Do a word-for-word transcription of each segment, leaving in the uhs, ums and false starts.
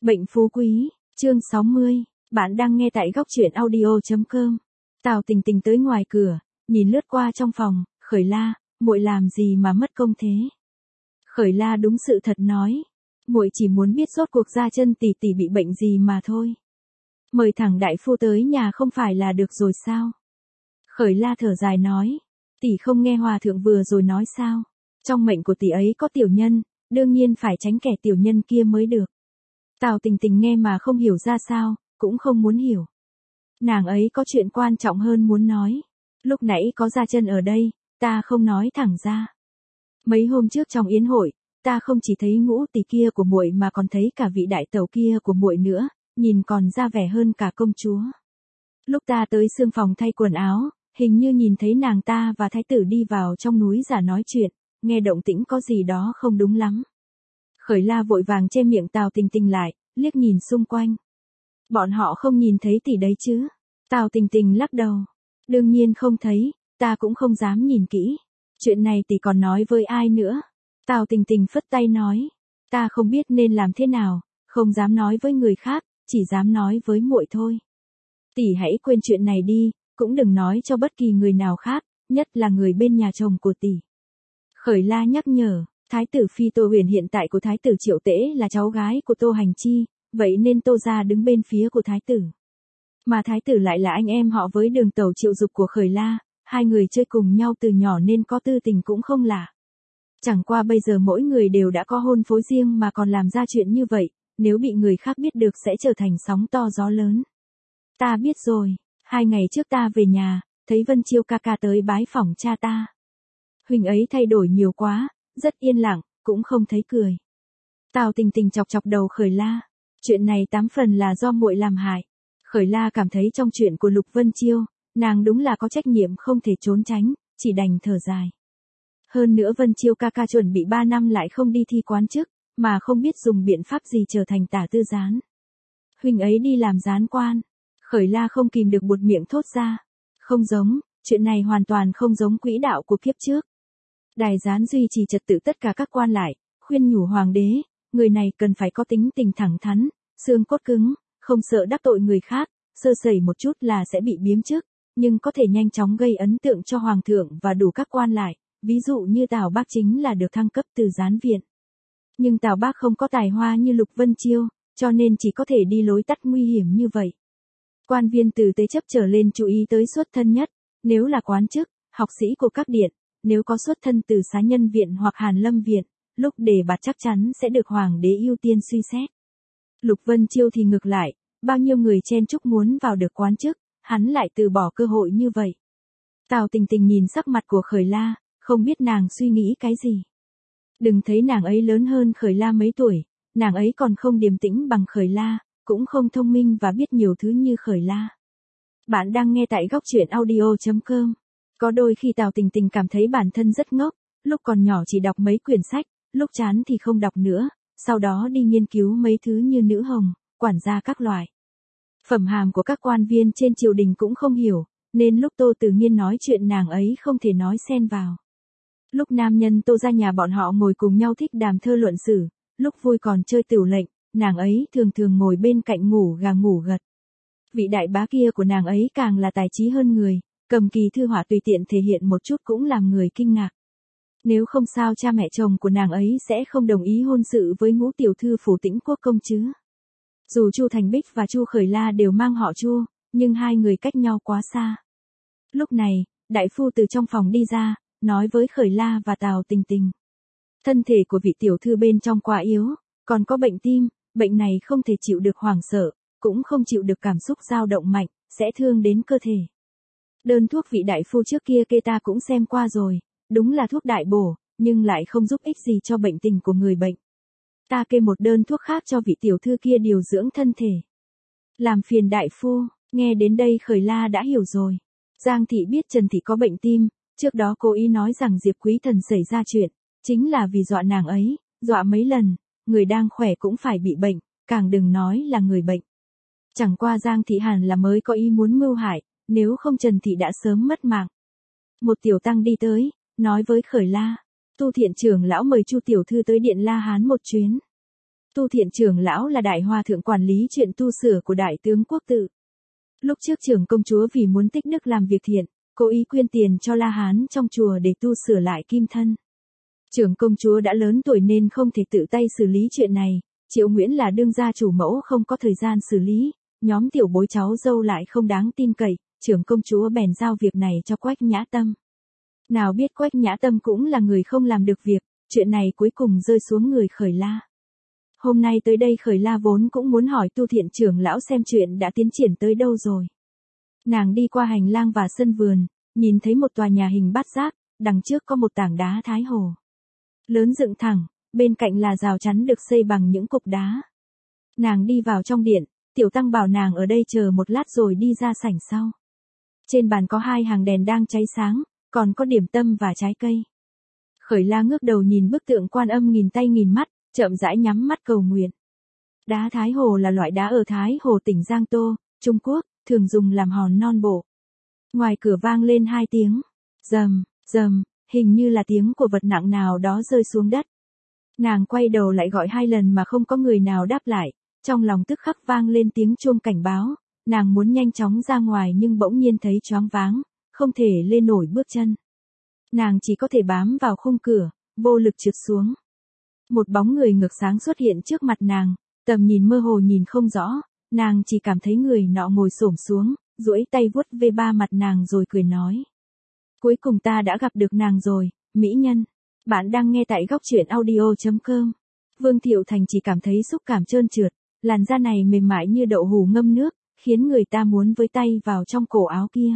Bệnh phú quý, chương sáu mươi, bạn đang nghe tại góc truyện audio chấm com. Tào Tình Tình tới ngoài cửa, nhìn lướt qua trong phòng, Khởi La, muội làm gì mà mất công thế? Khởi La đúng sự thật nói, muội chỉ muốn biết rốt cuộc Gia Chân tỷ tỷ bị bệnh gì mà thôi. Mời thẳng đại phu tới nhà không phải là được rồi sao? Khởi La thở dài nói, tỷ không nghe hòa thượng vừa rồi nói sao? Trong mệnh của tỷ ấy có tiểu nhân, đương nhiên phải tránh kẻ tiểu nhân kia mới được. Tào Tình Tình nghe mà không hiểu ra sao, cũng không muốn hiểu. Nàng ấy có chuyện quan trọng hơn muốn nói. Lúc nãy có Gia Chân ở đây, ta không nói thẳng ra. Mấy hôm trước trong yến hội, ta không chỉ thấy ngũ tỷ kia của muội mà còn thấy cả vị đại tẩu kia của muội nữa, nhìn còn ra vẻ hơn cả công chúa. Lúc ta tới xương phòng thay quần áo, hình như nhìn thấy nàng ta và thái tử đi vào trong núi giả nói chuyện, nghe động tĩnh có gì đó không đúng lắm. Khởi La vội vàng che miệng Tào Tình Tình lại, liếc nhìn xung quanh. Bọn họ không nhìn thấy tỷ đấy chứ? Tào Tình Tình lắc đầu. Đương nhiên không thấy, ta cũng không dám nhìn kỹ. Chuyện này tỷ còn nói với ai nữa? Tào Tình Tình phất tay nói. Ta không biết nên làm thế nào, không dám nói với người khác, chỉ dám nói với muội thôi. Tỷ hãy quên chuyện này đi, cũng đừng nói cho bất kỳ người nào khác, nhất là người bên nhà chồng của tỷ. Khởi La nhắc nhở. Thái tử phi Tô Huyền hiện tại của thái tử Triệu Tễ là cháu gái của Tô Hành Chi, vậy nên Tô gia đứng bên phía của thái tử. Mà thái tử lại là anh em họ với đường tẩu Triệu Dục của Khởi La, hai người chơi cùng nhau từ nhỏ nên có tư tình cũng không lạ. Chẳng qua bây giờ mỗi người đều đã có hôn phối riêng mà còn làm ra chuyện như vậy, nếu bị người khác biết được sẽ trở thành sóng to gió lớn. Ta biết rồi, hai ngày trước ta về nhà, thấy Vân Chiêu ca ca tới bái phỏng cha ta. Huynh ấy thay đổi nhiều quá. Rất yên lặng, cũng không thấy cười. Tào Tình Tình chọc chọc đầu Khởi La. Chuyện này tám phần là do muội làm hại. Khởi La cảm thấy trong chuyện của Lục Vân Chiêu, nàng đúng là có trách nhiệm không thể trốn tránh, chỉ đành thở dài. Hơn nữa Vân Chiêu ca ca chuẩn bị ba năm lại không đi thi quán chức, mà không biết dùng biện pháp gì trở thành tả tư gián. Huynh ấy đi làm gián quan. Khởi La không kìm được buột miệng thốt ra. Không giống, chuyện này hoàn toàn không giống quỹ đạo của kiếp trước. Đài gián duy trì trật tự tất cả các quan lại, khuyên nhủ hoàng đế, người này cần phải có tính tình thẳng thắn, xương cốt cứng, không sợ đắc tội người khác, sơ sẩy một chút là sẽ bị biếm chức, nhưng có thể nhanh chóng gây ấn tượng cho hoàng thượng và đủ các quan lại, ví dụ như Tào Bác chính là được thăng cấp từ gián viện. Nhưng Tào Bác không có tài hoa như Lục Vân Chiêu, cho nên chỉ có thể đi lối tắt nguy hiểm như vậy. Quan viên từ tế chấp trở lên chú ý tới xuất thân nhất, nếu là quán chức, học sĩ của các điện. Nếu có xuất thân từ Xá Nhân Viện hoặc Hàn Lâm Viện, lúc đề bạt chắc chắn sẽ được hoàng đế ưu tiên suy xét. Lục Vân Chiêu thì ngược lại, bao nhiêu người chen chúc muốn vào được quán chức, hắn lại từ bỏ cơ hội như vậy. Tào Tình Tình nhìn sắc mặt của Khởi La, không biết nàng suy nghĩ cái gì. Đừng thấy nàng ấy lớn hơn Khởi La mấy tuổi, nàng ấy còn không điềm tĩnh bằng Khởi La, cũng không thông minh và biết nhiều thứ như Khởi La. Bạn đang nghe tại góc truyện audio chấm com. Có đôi khi Tào Tình Tình cảm thấy bản thân rất ngốc, lúc còn nhỏ chỉ đọc mấy quyển sách, lúc chán thì không đọc nữa, sau đó đi nghiên cứu mấy thứ như nữ hồng, quản gia các loại. Phẩm hàm của các quan viên trên triều đình cũng không hiểu, nên lúc Tô Từ Nghiên nói chuyện nàng ấy không thể nói xen vào. Lúc nam nhân Tô ra nhà bọn họ ngồi cùng nhau thích đàm thơ luận sử, lúc vui còn chơi tửu lệnh, nàng ấy thường thường ngồi bên cạnh ngủ gà ngủ gật. Vị đại bá kia của nàng ấy càng là tài trí hơn người. Cầm kỳ thư họa tùy tiện thể hiện một chút cũng làm người kinh ngạc. Nếu không sao cha mẹ chồng của nàng ấy sẽ không đồng ý hôn sự với ngũ tiểu thư phủ Tĩnh Quốc công chứ. Dù Chu Thành Bích và Chu Khởi La đều mang họ Chu, nhưng hai người cách nhau quá xa. Lúc này, đại phu từ trong phòng đi ra, nói với Khởi La và Tào Tình Tình. Thân thể của vị tiểu thư bên trong quá yếu, còn có bệnh tim, bệnh này không thể chịu được hoảng sợ, cũng không chịu được cảm xúc dao động mạnh, sẽ thương đến cơ thể. Đơn thuốc vị đại phu trước kia kê ta cũng xem qua rồi, đúng là thuốc đại bổ, nhưng lại không giúp ích gì cho bệnh tình của người bệnh. Ta kê một đơn thuốc khác cho vị tiểu thư kia điều dưỡng thân thể. Làm phiền đại phu, nghe đến đây Khởi La đã hiểu rồi. Giang thị biết Trần thị có bệnh tim, trước đó cô ý nói rằng Diệp Quý Thần xảy ra chuyện, chính là vì dọa nàng ấy, dọa mấy lần, người đang khỏe cũng phải bị bệnh, càng đừng nói là người bệnh. Chẳng qua Giang thị hẳn là mới có ý muốn mưu hại. Nếu không Trần thị đã sớm mất mạng. Một tiểu tăng đi tới, nói với Khởi La, Tu Thiện trưởng lão mời Chu tiểu thư tới điện La Hán một chuyến. Tu Thiện trưởng lão là đại hòa thượng quản lý chuyện tu sửa của đại tướng quốc tự. Lúc trước trưởng công chúa vì muốn tích đức làm việc thiện, cố ý quyên tiền cho La Hán trong chùa để tu sửa lại kim thân. Trưởng công chúa đã lớn tuổi nên không thể tự tay xử lý chuyện này, Triệu Nguyễn là đương gia chủ mẫu không có thời gian xử lý, nhóm tiểu bối cháu dâu lại không đáng tin cậy, trưởng công chúa bèn giao việc này cho Quách Nhã Tâm. Nào biết Quách Nhã Tâm cũng là người không làm được việc, chuyện này cuối cùng rơi xuống người Khởi La. Hôm nay tới đây Khởi La vốn cũng muốn hỏi Tu Thiện trưởng lão xem chuyện đã tiến triển tới đâu rồi. Nàng đi qua hành lang và sân vườn, nhìn thấy một tòa nhà hình bát giác, đằng trước có một tảng đá Thái Hồ lớn dựng thẳng, bên cạnh là rào chắn được xây bằng những cục đá. Nàng đi vào trong điện, Tiểu Tăng bảo nàng ở đây chờ một lát rồi đi ra sảnh sau. Trên bàn có hai hàng đèn đang cháy sáng, còn có điểm tâm và trái cây. Khởi La ngước đầu nhìn bức tượng Quan Âm nghìn tay nghìn mắt, chậm rãi nhắm mắt cầu nguyện. Đá Thái Hồ là loại đá ở Thái Hồ tỉnh Giang Tô, Trung Quốc, thường dùng làm hòn non bộ. Ngoài cửa vang lên hai tiếng, rầm, rầm, hình như là tiếng của vật nặng nào đó rơi xuống đất. Nàng quay đầu lại gọi hai lần mà không có người nào đáp lại, trong lòng tức khắc vang lên tiếng chuông cảnh báo, nàng muốn nhanh chóng ra ngoài nhưng bỗng nhiên thấy choáng váng, không thể lên nổi bước chân. Nàng chỉ có thể bám vào khung cửa, vô lực trượt xuống. Một bóng người ngược sáng xuất hiện trước mặt nàng, tầm nhìn mơ hồ nhìn không rõ, nàng chỉ cảm thấy người nọ ngồi xổm xuống, duỗi tay vuốt ve ba mặt nàng rồi cười nói. Cuối cùng ta đã gặp được nàng rồi, mỹ nhân. Bạn đang nghe tại góc truyện audio chấm com. Vương Thiệu Thành chỉ cảm thấy xúc cảm trơn trượt, làn da này mềm mại như đậu hũ ngâm nước, khiến người ta muốn với tay vào trong cổ áo kia.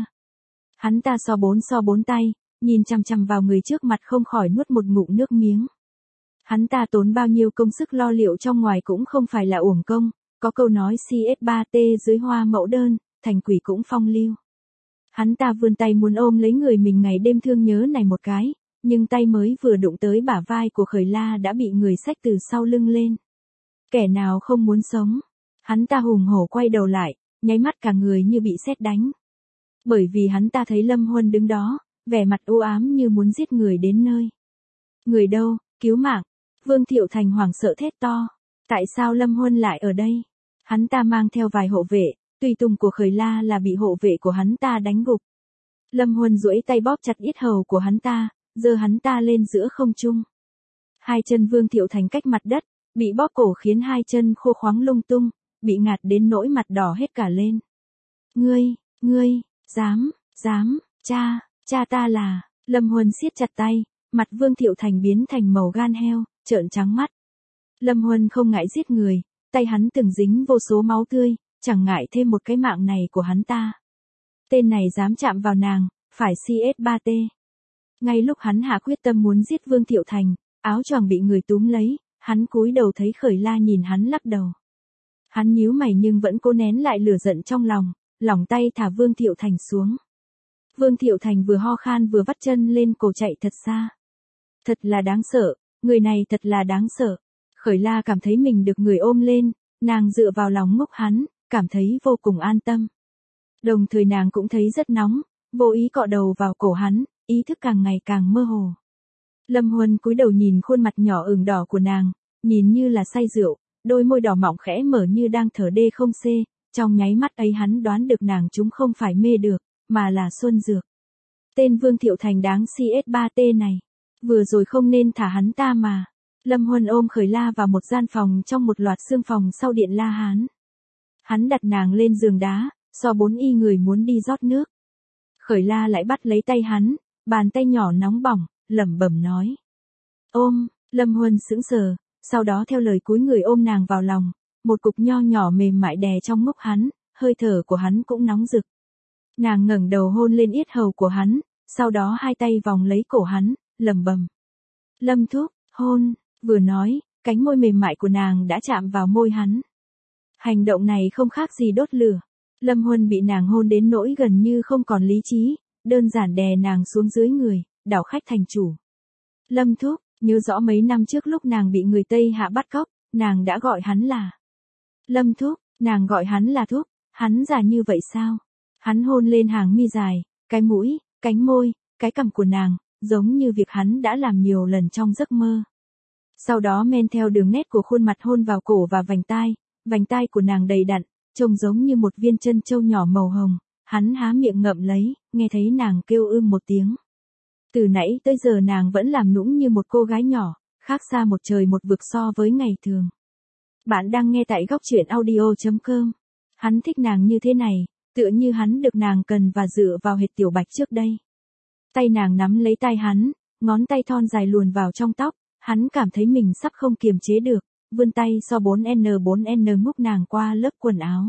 Hắn ta so bốn so bốn tay, nhìn chằm chằm vào người trước mặt không khỏi nuốt một ngụm nước miếng. Hắn ta tốn bao nhiêu công sức lo liệu trong ngoài cũng không phải là uổng công, có câu nói C S ba T dưới hoa mẫu đơn, thành quỷ cũng phong lưu. Hắn ta vươn tay muốn ôm lấy người mình ngày đêm thương nhớ này một cái, nhưng tay mới vừa đụng tới bả vai của Khởi La đã bị người xách từ sau lưng lên. Kẻ nào không muốn sống? Hắn ta hùng hổ quay đầu lại, nháy mắt cả người như bị sét đánh. Bởi vì hắn ta thấy Lâm Huân đứng đó, vẻ mặt u ám như muốn giết người đến nơi. Người đâu, cứu mạng! Vương Thiệu Thành hoảng sợ thét to. Tại sao Lâm Huân lại ở đây? Hắn ta mang theo vài hộ vệ, tùy tùng của Khởi La là bị hộ vệ của hắn ta đánh gục. Lâm Huân duỗi tay bóp chặt yết hầu của hắn ta, giơ hắn ta lên giữa không trung. Hai chân Vương Thiệu Thành cách mặt đất, bị bóp cổ khiến hai chân khô khoắng lung tung, bị ngạt đến nỗi mặt đỏ hết cả lên. Ngươi, ngươi, dám, dám, cha, cha ta là, Lâm Huân siết chặt tay, mặt Vương Thiệu Thành biến thành màu gan heo, trợn trắng mắt. Lâm Huân không ngại giết người, tay hắn từng dính vô số máu tươi, chẳng ngại thêm một cái mạng này của hắn ta. Tên này dám chạm vào nàng, phải C S ba T. Ngay lúc hắn hạ quyết tâm muốn giết Vương Thiệu Thành, áo choàng bị người túm lấy, hắn cúi đầu thấy Khởi La nhìn hắn lắc đầu. Hắn nhíu mày nhưng vẫn cố nén lại lửa giận trong lòng, lỏng tay thả Vương Thiệu Thành xuống. Vương Thiệu Thành vừa ho khan vừa vắt chân lên cổ chạy thật xa. Thật là đáng sợ, người này thật là đáng sợ. Khởi La cảm thấy mình được người ôm lên, nàng dựa vào lòng ngốc hắn, cảm thấy vô cùng an tâm. Đồng thời nàng cũng thấy rất nóng, vô ý cọ đầu vào cổ hắn, ý thức càng ngày càng mơ hồ. Lâm Huân cúi đầu nhìn khuôn mặt nhỏ ửng đỏ của nàng, nhìn như là say rượu, đôi môi đỏ mọng khẽ mở như đang thở đê không xê, trong nháy mắt ấy hắn đoán được nàng chúng không phải mê được, mà là xuân dược. Tên Vương Thiệu Thành đáng C S ba T này, vừa rồi không nên thả hắn ta mà. Lâm Huân ôm Khởi La vào một gian phòng trong một loạt xương phòng sau điện La Hán. Hắn đặt nàng lên giường đá, so bốn y người muốn đi rót nước. Khởi La lại bắt lấy tay hắn, bàn tay nhỏ nóng bỏng, lẩm bẩm nói. Ôm, Lâm Huân sững sờ, sau đó theo lời cúi người ôm nàng vào lòng, một cục nho nhỏ mềm mại đè trong ngốc hắn, hơi thở của hắn cũng nóng rực. Nàng ngẩng đầu hôn lên yết hầu của hắn, sau đó hai tay vòng lấy cổ hắn, lẩm bẩm. Lâm thúc, hôn, vừa nói, cánh môi mềm mại của nàng đã chạm vào môi hắn. Hành động này không khác gì đốt lửa. Lâm Huân bị nàng hôn đến nỗi gần như không còn lý trí, đơn giản đè nàng xuống dưới người, đảo khách thành chủ. Lâm thúc, nhớ rõ mấy năm trước lúc nàng bị người Tây Hạ bắt cóc, nàng đã gọi hắn là Lâm thúc, nàng gọi hắn là thúc, hắn già như vậy sao? Hắn hôn lên hàng mi dài, cái mũi, cánh môi, cái cằm của nàng, giống như việc hắn đã làm nhiều lần trong giấc mơ. Sau đó men theo đường nét của khuôn mặt hôn vào cổ và vành tai, vành tai của nàng đầy đặn, trông giống như một viên trân châu nhỏ màu hồng, hắn há miệng ngậm lấy, nghe thấy nàng kêu ưm một tiếng. Từ nãy tới giờ nàng vẫn làm nũng như một cô gái nhỏ, khác xa một trời một vực so với ngày thường. Bạn đang nghe tại góc truyện audio chấm com. Hắn thích nàng như thế này, tựa như hắn được nàng cần và dựa vào hệt Tiểu Bạch trước đây. Tay nàng nắm lấy tay hắn, ngón tay thon dài luồn vào trong tóc, hắn cảm thấy mình sắp không kiềm chế được, vươn tay so bốn nhân bốn nhân múc nàng qua lớp quần áo.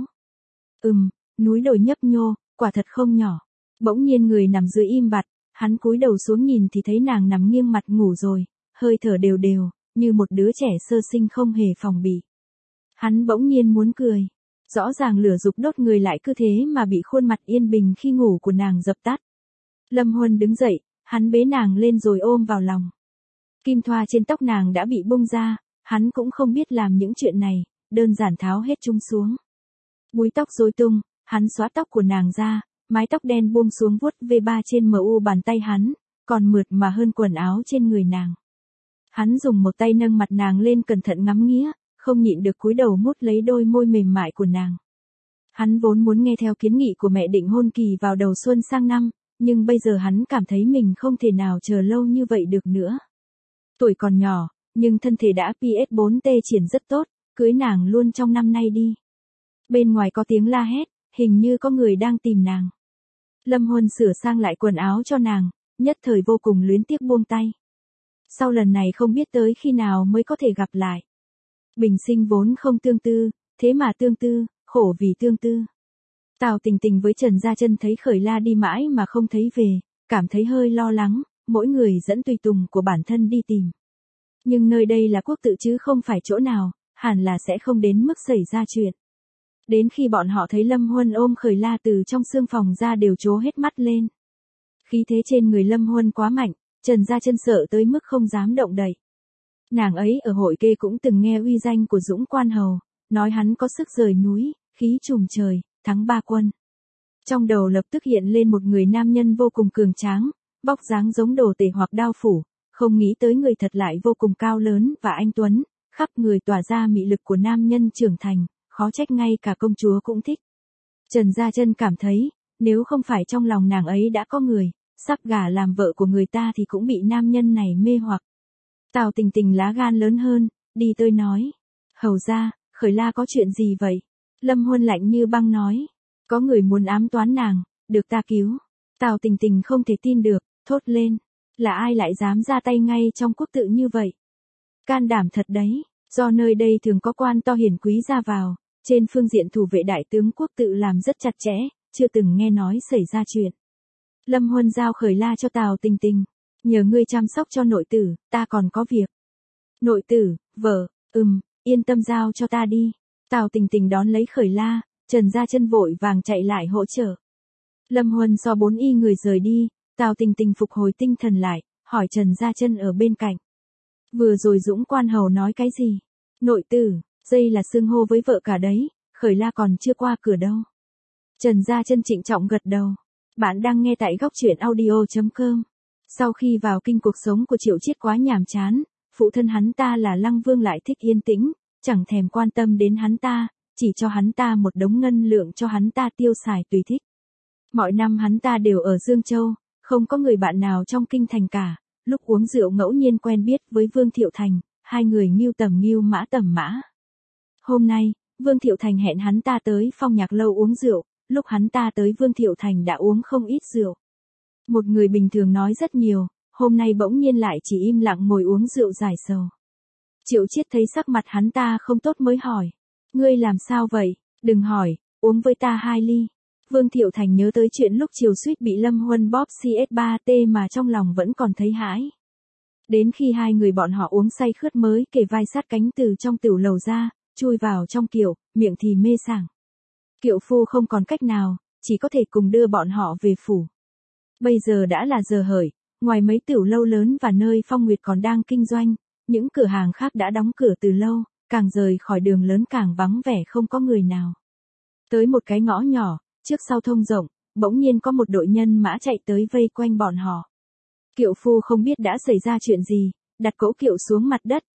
Ừm, núi đồi nhấp nhô, quả thật không nhỏ. Bỗng nhiên người nằm dưới im bặt, hắn cúi đầu xuống nhìn thì thấy nàng nằm nghiêng mặt ngủ rồi, hơi thở đều đều, như một đứa trẻ sơ sinh không hề phòng bị. Hắn bỗng nhiên muốn cười. Rõ ràng lửa dục đốt người lại cứ thế mà bị khuôn mặt yên bình khi ngủ của nàng dập tắt. Lâm Huân đứng dậy, hắn bế nàng lên rồi ôm vào lòng. Kim thoa trên tóc nàng đã bị bung ra, hắn cũng không biết làm những chuyện này, đơn giản tháo hết chúng xuống. Búi tóc rối tung, hắn xóa tóc của nàng ra, mái tóc đen buông xuống vuốt về ba trên mu bàn tay hắn, còn mượt mà hơn quần áo trên người nàng. Hắn dùng một tay nâng mặt nàng lên cẩn thận ngắm nghía, không nhịn được cúi đầu mút lấy đôi môi mềm mại của nàng. Hắn vốn muốn nghe theo kiến nghị của mẹ định hôn Kỳ vào đầu xuân sang năm, nhưng bây giờ hắn cảm thấy mình không thể nào chờ lâu như vậy được nữa. Tuổi còn nhỏ, nhưng thân thể đã pê ét bốn tê triển rất tốt, cưới nàng luôn trong năm nay đi. Bên ngoài có tiếng la hét, hình như có người đang tìm nàng. Lâm Huân sửa sang lại quần áo cho nàng, nhất thời vô cùng luyến tiếc buông tay. Sau lần này không biết tới khi nào mới có thể gặp lại. Bình sinh vốn không tương tư, thế mà tương tư, khổ vì tương tư. Tào Tình Tình với Trần Gia Chân thấy Khởi La đi mãi mà không thấy về, cảm thấy hơi lo lắng, mỗi người dẫn tùy tùng của bản thân đi tìm. Nhưng nơi đây là quốc tự chứ không phải chỗ nào, hẳn là sẽ không đến mức xảy ra chuyện. Đến khi bọn họ thấy Lâm Huân ôm Khởi La từ trong xương phòng ra đều trố hết mắt lên. Khí thế trên người Lâm Huân quá mạnh, Trần Gia Chân sợ tới mức không dám động đậy. Nàng ấy ở hội kê cũng từng nghe uy danh của Dũng Quan Hầu, nói hắn có sức rời núi, khí trùm trời, thắng ba quân. Trong đầu lập tức hiện lên một người nam nhân vô cùng cường tráng, vóc dáng giống Đồ Tể hoặc Đao Phủ, không nghĩ tới người thật lại vô cùng cao lớn và anh tuấn, khắp người tỏa ra mị lực của nam nhân trưởng thành, khó trách ngay cả công chúa cũng thích. Trần Gia Chân cảm thấy, nếu không phải trong lòng nàng ấy đã có người, sắp gả làm vợ của người ta thì cũng bị nam nhân này mê hoặc. Tào Tình Tình lá gan lớn hơn, đi tới nói. Hầu ra, Khởi La có chuyện gì vậy? Lâm Huân lạnh như băng nói. Có người muốn ám toán nàng, được ta cứu. Tào Tình Tình không thể tin được, thốt lên. Là ai lại dám ra tay ngay trong quốc tự như vậy? Can đảm thật đấy, do nơi đây thường có quan to hiển quý ra vào, trên phương diện thủ vệ đại tướng quốc tự làm rất chặt chẽ, chưa từng nghe nói xảy ra chuyện. Lâm Huân giao Khởi La cho Tào Tình Tình. Nhờ ngươi chăm sóc cho nội tử, ta còn có việc. Nội tử, vợ, ừm, yên tâm giao cho ta đi. Tào Tình Tình đón lấy Khởi La, Trần Gia Chân vội vàng chạy lại hỗ trợ. Lâm Huân so bốn y người rời đi, Tào Tình Tình phục hồi tinh thần lại, hỏi Trần Gia Chân ở bên cạnh. Vừa rồi Dũng Quan Hầu nói cái gì? Nội tử, dây là xưng hô với vợ cả đấy, Khởi La còn chưa qua cửa đâu. Trần Gia Chân trịnh trọng gật đầu. Bạn đang nghe tại góc truyện audio chấm com. Sau khi vào kinh cuộc sống của Triệu Chiết quá nhàm chán, phụ thân hắn ta là Lăng Vương lại thích yên tĩnh, chẳng thèm quan tâm đến hắn ta, chỉ cho hắn ta một đống ngân lượng cho hắn ta tiêu xài tùy thích. Mọi năm hắn ta đều ở Dương Châu, không có người bạn nào trong kinh thành cả, lúc uống rượu ngẫu nhiên quen biết với Vương Thiệu Thành, hai người nghiêu tầm nghiêu mã tầm mã. Hôm nay, Vương Thiệu Thành hẹn hắn ta tới Phong Nhạc Lâu uống rượu, lúc hắn ta tới Vương Thiệu Thành đã uống không ít rượu. Một người bình thường nói rất nhiều, hôm nay bỗng nhiên lại chỉ im lặng ngồi uống rượu giải sầu. Triệu Chiết thấy sắc mặt hắn ta không tốt mới hỏi. Ngươi làm sao vậy? Đừng hỏi, uống với ta hai ly. Vương Thiệu Thành nhớ tới chuyện lúc chiều suýt bị Lâm Huân bóp xê ét ba tê mà trong lòng vẫn còn thấy hãi. Đến khi hai người bọn họ uống say khướt mới kề vai sát cánh từ trong tửu lầu ra, chui vào trong kiệu, miệng thì mê sảng. Kiệu phu không còn cách nào, chỉ có thể cùng đưa bọn họ về phủ. Bây giờ đã là giờ hởi, ngoài mấy tửu lâu lớn và nơi Phong Nguyệt còn đang kinh doanh, những cửa hàng khác đã đóng cửa từ lâu, càng rời khỏi đường lớn càng vắng vẻ không có người nào. Tới một cái ngõ nhỏ, trước sau thông rộng, bỗng nhiên có một đội nhân mã chạy tới vây quanh bọn họ. Kiệu phu không biết đã xảy ra chuyện gì, đặt cỗ kiệu xuống mặt đất,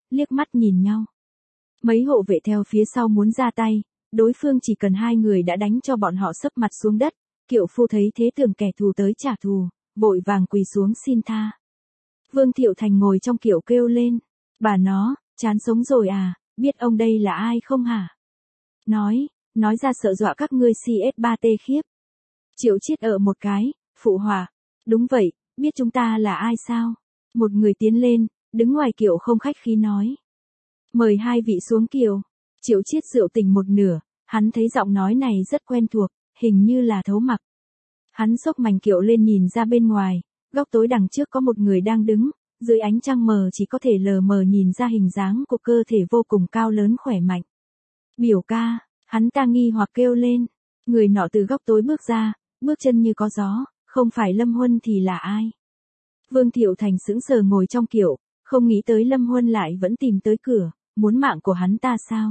liếc mắt nhìn nhau. Mấy hộ vệ theo phía sau muốn ra tay, đối phương chỉ cần hai người đã đánh cho bọn họ sấp mặt xuống đất, Kiệu Phu thấy thế tưởng kẻ thù tới trả thù, vội vàng quỳ xuống xin tha. Vương Thiệu Thành ngồi trong kiệu kêu lên, bà nó, chán sống rồi à, biết ông đây là ai không hả? Nói, nói ra sợ dọa các ngươi xê ét ba tê khiếp. Triệu Chiết ở một cái, phụ họa, đúng vậy, biết chúng ta là ai sao? Một người tiến lên, đứng ngoài kiệu không khách khí nói. Mời hai vị xuống kiệu. Triệu Chiết rượu tỉnh một nửa, hắn thấy giọng nói này rất quen thuộc, hình như là Thấu Mặc. Hắn xốc mảnh kiệu lên nhìn ra bên ngoài, góc tối đằng trước có một người đang đứng, dưới ánh trăng mờ chỉ có thể lờ mờ nhìn ra hình dáng của cơ thể vô cùng cao lớn khỏe mạnh. Biểu ca, hắn ta nghi hoặc kêu lên, người nọ từ góc tối bước ra, bước chân như có gió, không phải Lâm Huân thì là ai? Vương Thiệu Thành sững sờ ngồi trong kiệu, không nghĩ tới Lâm Huân lại vẫn tìm tới cửa, muốn mạng của hắn ta sao?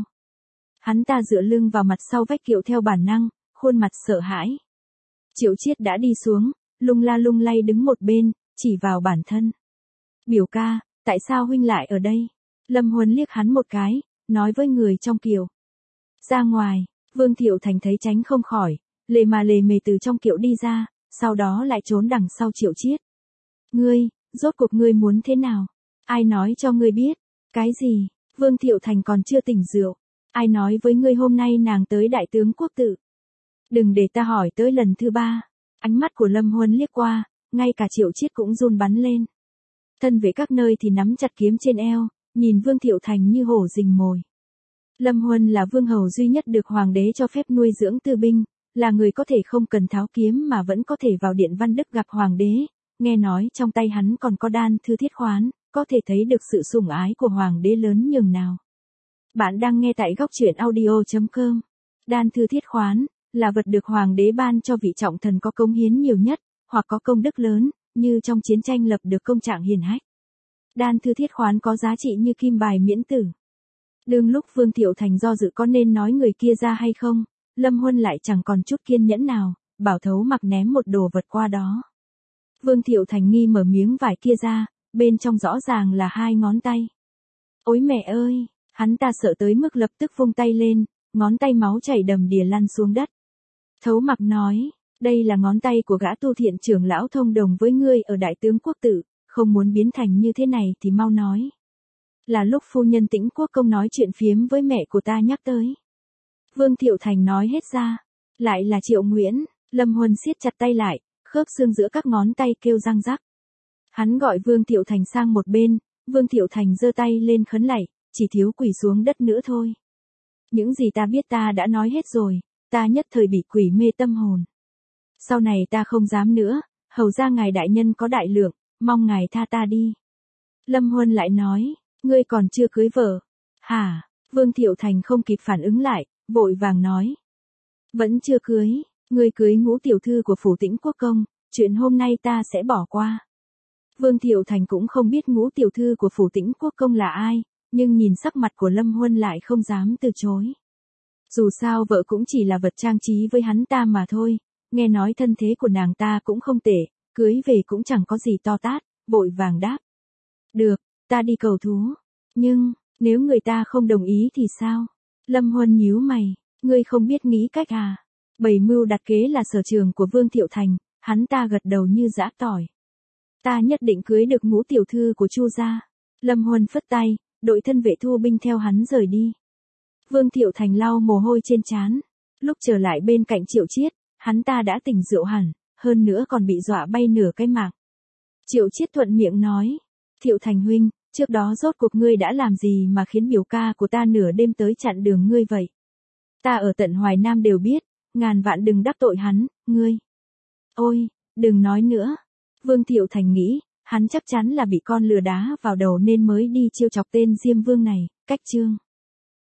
Hắn ta dựa lưng vào mặt sau vách kiệu theo bản năng, khuôn mặt sợ hãi. Triệu Chiết đã đi xuống, lung la lung lay đứng một bên, chỉ vào bản thân. Biểu ca, tại sao huynh lại ở đây? Lâm Huân liếc hắn một cái, nói với người trong kiệu. Ra ngoài, Vương Thiệu Thành thấy tránh không khỏi, lề mà lề mề từ trong kiệu đi ra, sau đó lại trốn đằng sau Triệu Chiết. Ngươi, rốt cuộc ngươi muốn thế nào? Ai nói cho ngươi biết? Cái gì? Vương Thiệu Thành còn chưa tỉnh rượu. Ai nói với ngươi hôm nay nàng tới đại tướng quốc tự? Đừng để ta hỏi tới lần thứ ba. Ánh mắt của Lâm Huân liếc qua, ngay cả Triệu Chiết cũng run bắn lên. Thân vệ các nơi thì nắm chặt kiếm trên eo, nhìn Vương Thiệu Thành như hổ rình mồi. Lâm Huân là vương hầu duy nhất được hoàng đế cho phép nuôi dưỡng tư binh, là người có thể không cần tháo kiếm mà vẫn có thể vào điện Văn Đức gặp hoàng đế, nghe nói trong tay hắn còn có đan thư thiết khoán, có thể thấy được sự sủng ái của hoàng đế lớn nhường nào. Bạn đang nghe tại góc truyện audio chấm com. Đan thư thiết khoán là vật được hoàng đế ban cho vị trọng thần có công hiến nhiều nhất, hoặc có công đức lớn, như trong chiến tranh lập được công trạng hiển hách. Đan thư thiết khoán có giá trị như kim bài miễn tử. Đương lúc Vương Thiệu Thành do dự có nên nói người kia ra hay không, Lâm Huân lại chẳng còn chút kiên nhẫn nào, bảo Thấu Mặc ném một đồ vật qua đó. Vương Thiệu Thành nghi mở miếng vải kia ra, bên trong rõ ràng là hai ngón tay. Ôi mẹ ơi, hắn ta sợ tới mức lập tức vung tay lên, ngón tay máu chảy đầm đìa lăn xuống đất. Thấu Mặc nói, đây là ngón tay của gã tu thiện trưởng lão thông đồng với ngươi ở đại tướng quốc tự, không muốn biến thành như thế này thì mau nói. Là lúc phu nhân Tĩnh Quốc công nói chuyện phiếm với mẹ của ta nhắc tới. Vương Thiệu Thành nói hết ra, lại là Triệu Nguyễn. Lâm Huân siết chặt tay lại, khớp xương giữa các ngón tay kêu răng rắc. Hắn gọi Vương Thiệu Thành sang một bên, Vương Thiệu Thành giơ tay lên khấn lạy, chỉ thiếu quỳ xuống đất nữa thôi. Những gì ta biết ta đã nói hết rồi, ta nhất thời bị quỷ mê tâm hồn. Sau này ta không dám nữa, hầu ra ngài đại nhân có đại lượng, mong ngài tha ta đi. Lâm Huân lại nói, ngươi còn chưa cưới vợ. Hả? Vương Thiệu Thành không kịp phản ứng lại, vội vàng nói. Vẫn chưa cưới, ngươi cưới ngũ tiểu thư của phủ Tĩnh Quốc công, chuyện hôm nay ta sẽ bỏ qua. Vương Thiệu Thành cũng không biết ngũ tiểu thư của phủ Tĩnh Quốc công là ai, nhưng nhìn sắc mặt của Lâm Huân lại không dám từ chối. Dù sao vợ cũng chỉ là vật trang trí với hắn ta mà thôi, nghe nói thân thế của nàng ta cũng không tệ, cưới về cũng chẳng có gì to tát, vội vàng đáp. Được, ta đi cầu thú. Nhưng, nếu người ta không đồng ý thì sao? Lâm Huân nhíu mày, ngươi không biết nghĩ cách à? Bày mưu đặt kế là sở trường của Vương Thiệu Thành, hắn ta gật đầu như giã tỏi. Ta nhất định cưới được ngũ tiểu thư của Chu gia. Lâm Huân phất tay, đội thân vệ thu binh theo hắn rời đi. Vương Thiệu Thành lau mồ hôi trên trán. Lúc trở lại bên cạnh Triệu Chiết, hắn ta đã tỉnh rượu hẳn, hơn nữa còn bị dọa bay nửa cái mạng. Triệu Chiết thuận miệng nói, Thiệu Thành huynh, trước đó rốt cuộc ngươi đã làm gì mà khiến biểu ca của ta nửa đêm tới chặn đường ngươi vậy? Ta ở tận Hoài Nam đều biết, ngàn vạn đừng đắc tội hắn, ngươi. Ôi, đừng nói nữa. Vương Thiệu Thành nghĩ, hắn chắc chắn là bị con lừa đá vào đầu nên mới đi chiêu chọc tên Diêm Vương này, cách chương.